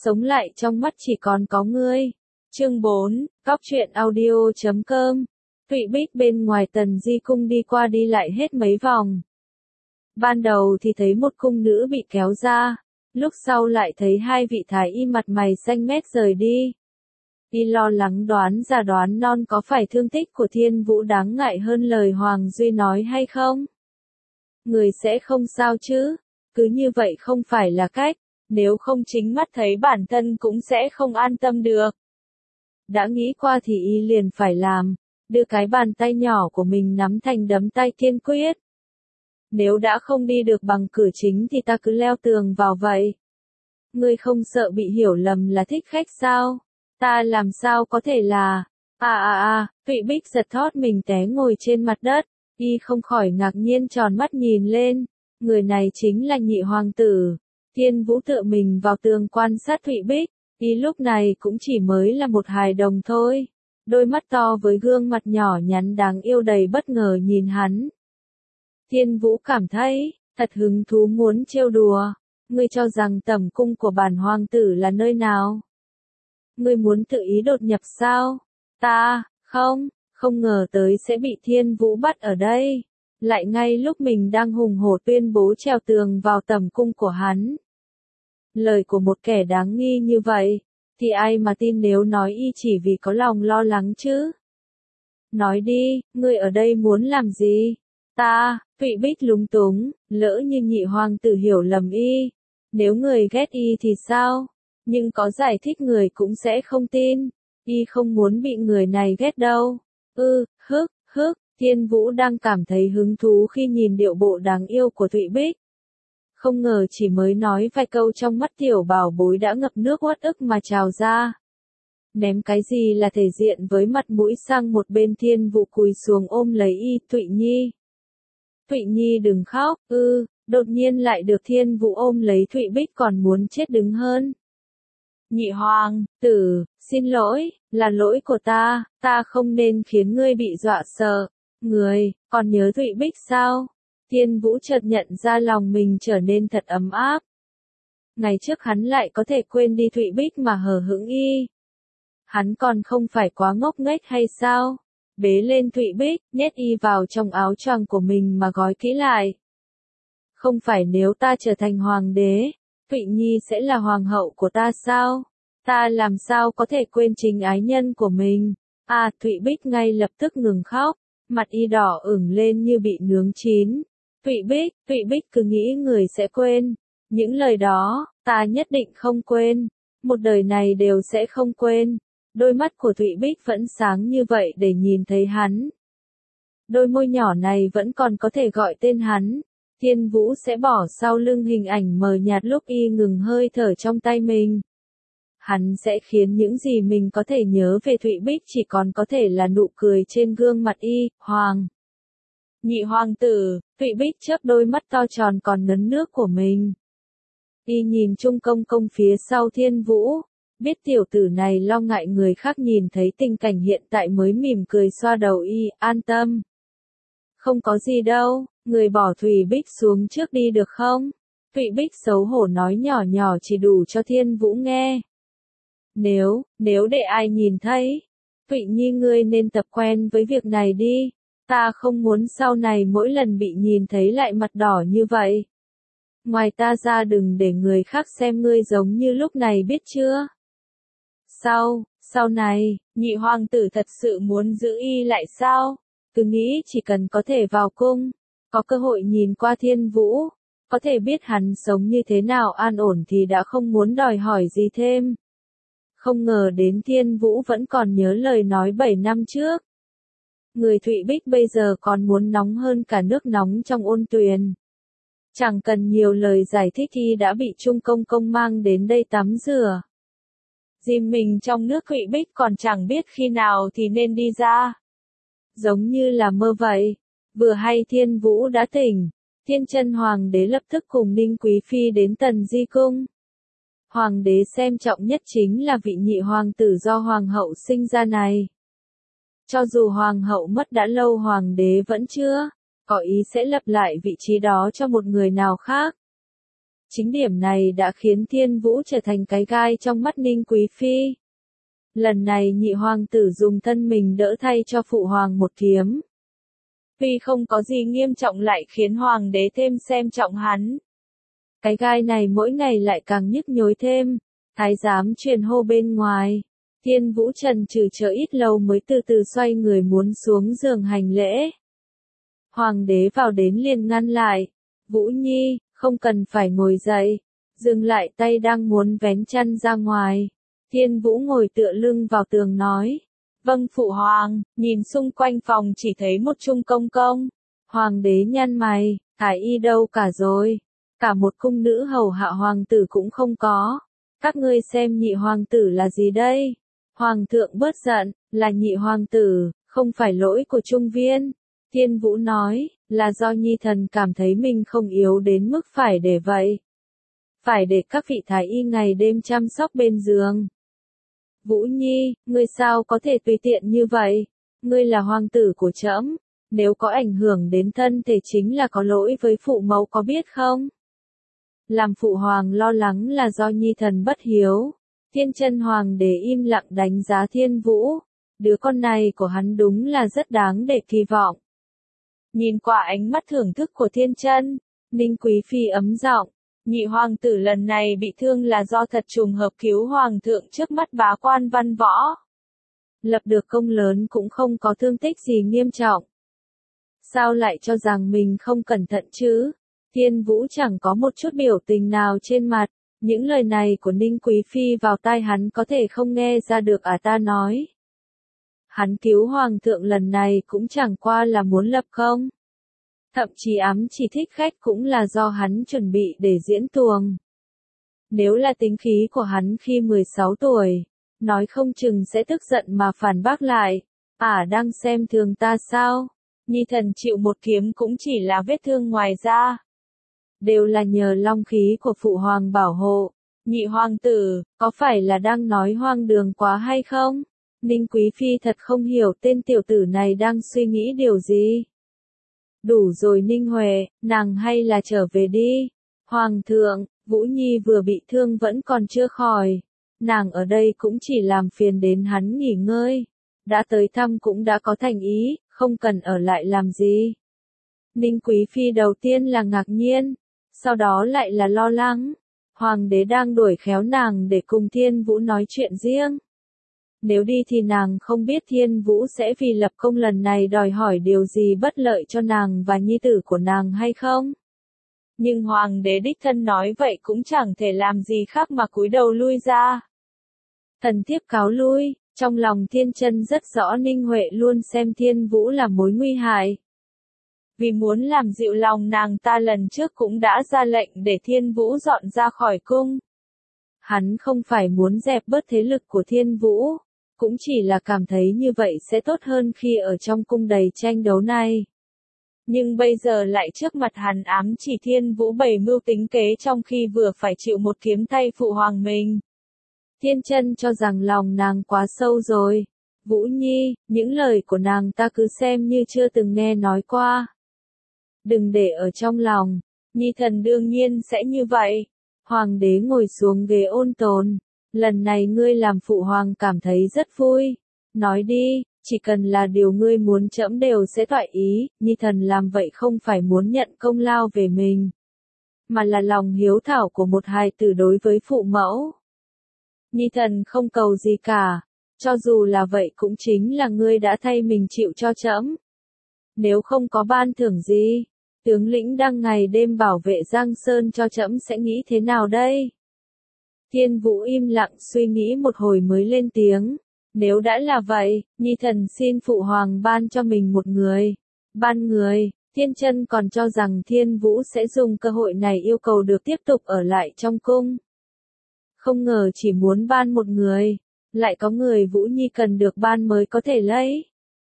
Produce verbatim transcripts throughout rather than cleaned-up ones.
sống lại trong mắt chỉ còn có ngươi. Chương bốn, Cóc truyện audio chấm com. Thụy Bích bên ngoài Tần Di cung đi qua đi lại hết mấy vòng. Ban đầu thì thấy một cung nữ bị kéo ra, lúc sau lại thấy hai vị thái y mặt mày xanh mét rời đi. Y lo lắng đoán già đoán non có phải thương tích của Thiên Vũ đáng ngại hơn lời Hoàng Duy nói hay không? Người sẽ không sao chứ, cứ như vậy không phải là cách, nếu không chính mắt thấy bản thân cũng sẽ không an tâm được. Đã nghĩ qua thì y liền phải làm, đưa cái bàn tay nhỏ của mình nắm thành đấm tay thiên quyết. Nếu đã không đi được bằng cửa chính thì ta cứ leo tường vào vậy. Ngươi không sợ bị hiểu lầm là thích khách sao? Ta làm sao có thể là... À à à, Thụy Bích giật thót mình té ngồi trên mặt đất, y không khỏi ngạc nhiên tròn mắt nhìn lên, người này chính là nhị hoàng tử. Thiên Vũ tựa mình vào tường quan sát Thụy Bích, y lúc này cũng chỉ mới là một hài đồng thôi. Đôi mắt to với gương mặt nhỏ nhắn đáng yêu đầy bất ngờ nhìn hắn. Thiên Vũ cảm thấy, thật hứng thú muốn trêu đùa. Ngươi cho rằng tẩm cung của bản hoàng tử là nơi nào? Ngươi muốn tự ý đột nhập sao? Ta, không, không ngờ tới sẽ bị Thiên Vũ bắt ở đây. Lại ngay lúc mình đang hùng hổ tuyên bố trèo tường vào tẩm cung của hắn. Lời của một kẻ đáng nghi như vậy, thì ai mà tin nếu nói y chỉ vì có lòng lo lắng chứ? Nói đi, ngươi ở đây muốn làm gì? Ta, Thụy Bích lúng túng, lỡ như nhị hoàng tử hiểu lầm y. Nếu người ghét y thì sao? Nhưng có giải thích người cũng sẽ không tin. Y không muốn bị người này ghét đâu. Ư, hức, hức, Thiên Vũ đang cảm thấy hứng thú khi nhìn điệu bộ đáng yêu của Thụy Bích. Không ngờ chỉ mới nói vài câu trong mắt tiểu bảo bối đã ngập nước uất ức mà trào ra. Ném cái gì là thể diện với mặt mũi sang một bên. Thiên Vũ cúi xuống ôm lấy y. Thụy Nhi. Thụy Nhi đừng khóc, ư, đột nhiên lại được Thiên Vũ ôm lấy. Thụy Bích còn muốn chết đứng hơn. Nhị hoàng tử, xin lỗi, là lỗi của ta, ta không nên khiến ngươi bị dọa sợ. Người, còn nhớ Thụy Bích sao? Thiên Vũ chợt nhận ra lòng mình trở nên thật ấm áp. Ngày trước hắn lại có thể quên đi Thụy Bích mà hờ hững y. Hắn còn không phải quá ngốc nghếch hay sao? Bế lên Thụy Bích, nhét y vào trong áo choàng của mình mà gói kỹ lại. Không phải nếu ta trở thành hoàng đế, Thụy Nhi sẽ là hoàng hậu của ta sao? Ta làm sao có thể quên chính ái nhân của mình? À, Thụy Bích ngay lập tức ngừng khóc, mặt y đỏ ửng lên như bị nướng chín. Thụy Bích, Thụy Bích cứ nghĩ người sẽ quên. Những lời đó, ta nhất định không quên. Một đời này đều sẽ không quên. Đôi mắt của Thụy Bích vẫn sáng như vậy để nhìn thấy hắn. Đôi môi nhỏ này vẫn còn có thể gọi tên hắn. Thiên Vũ sẽ bỏ sau lưng hình ảnh mờ nhạt lúc y ngừng hơi thở trong tay mình. Hắn sẽ khiến những gì mình có thể nhớ về Thụy Bích chỉ còn có thể là nụ cười trên gương mặt y. Hoàng. Nhị hoàng tử, Thụy Bích chớp đôi mắt to tròn còn ngấn nước của mình. Y nhìn Trung Công Công phía sau Thiên Vũ. Biết tiểu tử này lo ngại người khác nhìn thấy tình cảnh hiện tại mới mỉm cười xoa đầu y, an tâm. Không có gì đâu, người bỏ Thụy Bích xuống trước đi được không? Thụy Bích xấu hổ nói nhỏ nhỏ chỉ đủ cho Thiên Vũ nghe. Nếu, nếu để ai nhìn thấy, Thụy Nhi ngươi nên tập quen với việc này đi. Ta không muốn sau này mỗi lần bị nhìn thấy lại mặt đỏ như vậy. Ngoài ta ra đừng để người khác xem ngươi giống như lúc này biết chưa? Sau, sau này, nhị hoàng tử thật sự muốn giữ y lại sao? Cứ nghĩ chỉ cần có thể vào cung, có cơ hội nhìn qua Thiên Vũ, có thể biết hắn sống như thế nào an ổn thì đã không muốn đòi hỏi gì thêm. Không ngờ đến Thiên Vũ vẫn còn nhớ lời nói bảy năm trước. Người Thụy Bích bây giờ còn muốn nóng hơn cả nước nóng trong ôn tuyền. Chẳng cần nhiều lời giải thích thì đã bị Trung Công Công mang đến đây tắm rửa. Dìm mình trong nước. Thụy Bích còn chẳng biết khi nào thì nên đi ra. Giống như là mơ vậy. Vừa hay Thiên Vũ đã tỉnh, Thiên Chân Hoàng đế lập tức cùng Ninh Quý Phi đến Tần Di cung. Hoàng đế xem trọng nhất chính là vị nhị hoàng tử do hoàng hậu sinh ra này. Cho dù hoàng hậu mất đã lâu hoàng đế vẫn chưa có ý sẽ lập lại vị trí đó cho một người nào khác. Chính điểm này đã khiến Thiên Vũ trở thành cái gai trong mắt Ninh Quý Phi. Lần này nhị hoàng tử dùng thân mình đỡ thay cho phụ hoàng một kiếm. Tuy không có gì nghiêm trọng lại khiến hoàng đế thêm xem trọng hắn. Cái gai này mỗi ngày lại càng nhức nhối thêm. Thái giám truyền hô bên ngoài. Thiên Vũ trần trừ chờ ít lâu mới từ từ xoay người muốn xuống giường hành lễ. Hoàng đế vào đến liền ngăn lại. Vũ Nhi, không cần phải ngồi dậy. Dừng lại tay đang muốn vén chân ra ngoài. Thiên Vũ ngồi tựa lưng vào tường nói. Vâng phụ hoàng, nhìn xung quanh phòng chỉ thấy một trung công công. Hoàng đế nhăn mày, Thái y đâu cả rồi. Cả một cung nữ hầu hạ hoàng tử cũng không có. Các ngươi xem nhị hoàng tử là gì đây? Hoàng thượng bớt giận, là nhị hoàng tử, không phải lỗi của trung viên. Thiên Vũ nói, là do nhi thần cảm thấy mình không yếu đến mức phải để vậy. Phải để các vị thái y ngày đêm chăm sóc bên giường. Vũ Nhi, ngươi sao có thể tùy tiện như vậy? Ngươi là hoàng tử của trẫm, nếu có ảnh hưởng đến thân thể chính là có lỗi với phụ mẫu có biết không? Làm phụ hoàng lo lắng là do nhi thần bất hiếu. Thiên Chân hoàng đế im lặng đánh giá Thiên Vũ. Đứa con này của hắn đúng là rất đáng để kỳ vọng. Nhìn qua ánh mắt thưởng thức của Thiên Chân, Ninh Quý Phi ấm giọng. Nhị hoàng tử lần này bị thương là do thật trùng hợp cứu hoàng thượng trước mắt bá quan văn võ. Lập được công lớn cũng không có thương tích gì nghiêm trọng. Sao lại cho rằng mình không cẩn thận chứ? Thiên Vũ chẳng có một chút biểu tình nào trên mặt. Những lời này của Ninh Quý Phi vào tai hắn có thể không nghe ra được à ta nói. Hắn cứu hoàng thượng lần này cũng chẳng qua là muốn lập công. Thậm chí ám chỉ thích khách cũng là do hắn chuẩn bị để diễn tuồng. Nếu là tính khí của hắn khi mười sáu tuổi, nói không chừng sẽ tức giận mà phản bác lại. À đang xem thường ta sao? Nhi thần chịu một kiếm cũng chỉ là vết thương ngoài da. Đều là nhờ long khí của phụ hoàng bảo hộ. Nhị hoàng tử, có phải là đang nói hoang đường quá hay không? Ninh Quý Phi thật không hiểu tên tiểu tử này đang suy nghĩ điều gì. Đủ rồi Ninh Huệ, nàng hay là trở về đi. Hoàng thượng, Vũ Nhi vừa bị thương vẫn còn chưa khỏi. Nàng ở đây cũng chỉ làm phiền đến hắn nghỉ ngơi. Đã tới thăm cũng đã có thành ý, không cần ở lại làm gì. Ninh Quý Phi đầu tiên là ngạc nhiên, sau đó lại là lo lắng. Hoàng đế đang đuổi khéo nàng để cùng Thiên Vũ nói chuyện riêng. Nếu đi thì nàng không biết Thiên Vũ sẽ vì lập công lần này đòi hỏi điều gì bất lợi cho nàng và nhi tử của nàng hay không. Nhưng hoàng đế đích thân nói vậy cũng chẳng thể làm gì khác mà cúi đầu lui ra. Thần thiếp cáo lui, trong lòng Thiên Chân rất rõ Ninh Huệ luôn xem Thiên Vũ là mối nguy hại. Vì muốn làm dịu lòng nàng ta lần trước cũng đã ra lệnh để Thiên Vũ dọn ra khỏi cung. Hắn không phải muốn dẹp bớt thế lực của Thiên Vũ, cũng chỉ là cảm thấy như vậy sẽ tốt hơn khi ở trong cung đầy tranh đấu này. Nhưng bây giờ lại trước mặt hắn ám chỉ Thiên Vũ bày mưu tính kế trong khi vừa phải chịu một kiếm thay phụ hoàng mình. Thiên Chân cho rằng lòng nàng quá sâu rồi. Vũ Nhi, những lời của nàng ta cứ xem như chưa từng nghe nói qua. Đừng để ở trong lòng, nhi thần đương nhiên sẽ như vậy. Hoàng đế ngồi xuống ghế ôn tồn. Lần này ngươi làm phụ hoàng cảm thấy rất vui. Nói đi, chỉ cần là điều ngươi muốn trẫm đều sẽ toại ý. Nhi thần làm vậy không phải muốn nhận công lao về mình, mà là lòng hiếu thảo của một hài tử đối với phụ mẫu. Nhi thần không cầu gì cả, cho dù là vậy cũng chính là ngươi đã thay mình chịu cho trẫm. Nếu không có ban thưởng gì, tướng lĩnh đang ngày đêm bảo vệ Giang Sơn cho trẫm sẽ nghĩ thế nào đây? Thiên Vũ im lặng suy nghĩ một hồi mới lên tiếng. Nếu đã là vậy, nhi thần xin phụ hoàng ban cho mình một người. Ban người, Thiên Chân còn cho rằng Thiên Vũ sẽ dùng cơ hội này yêu cầu được tiếp tục ở lại trong cung. Không ngờ chỉ muốn ban một người, lại có người Vũ Nhi cần được ban mới có thể lấy.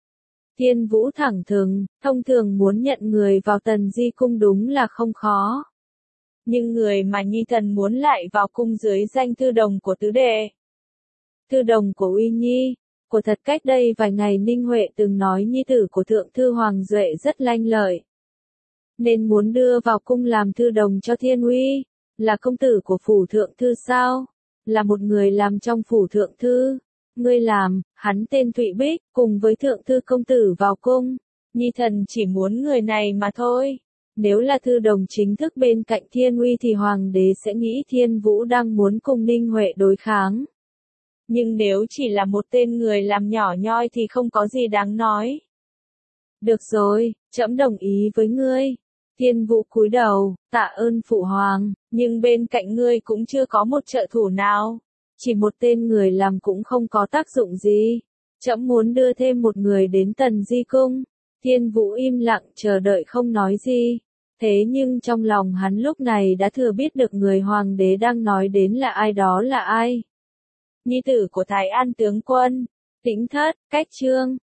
Thiên Vũ thẳng thừng, thông thường muốn nhận người vào Tần Di cung đúng là không khó. Nhưng người mà nhi thần muốn lại vào cung dưới danh thư đồng của tứ đệ. Thư đồng của Uy Nhi, của thật cách đây vài ngày Ninh Huệ từng nói nhi tử của thượng thư Hoàng Duệ rất lanh lợi. Nên muốn đưa vào cung làm thư đồng cho Thiên Uy. Là công tử của phủ thượng thư sao? Là một người làm trong phủ thượng thư. Ngươi làm, hắn tên Thụy Bích, cùng với thượng thư công tử vào cung. Nhi thần chỉ muốn người này mà thôi. Nếu là thư đồng chính thức bên cạnh Thiên Uy thì hoàng đế sẽ nghĩ Thiên Vũ đang muốn cùng Ninh Huệ đối kháng. Nhưng nếu chỉ là một tên người làm nhỏ nhoi thì không có gì đáng nói. Được rồi, trẫm đồng ý với ngươi. Thiên Vũ cúi đầu, tạ ơn phụ hoàng, nhưng bên cạnh ngươi cũng chưa có một trợ thủ nào. Chỉ một tên người làm cũng không có tác dụng gì. Trẫm muốn đưa thêm một người đến Tần Di Cung. Thiên Vũ im lặng chờ đợi không nói gì. Thế nhưng trong lòng hắn lúc này đã thừa biết được người hoàng đế đang nói đến là ai, đó là ai. Nhi tử của Thái An tướng quân, Tĩnh Thất, Cách Trương.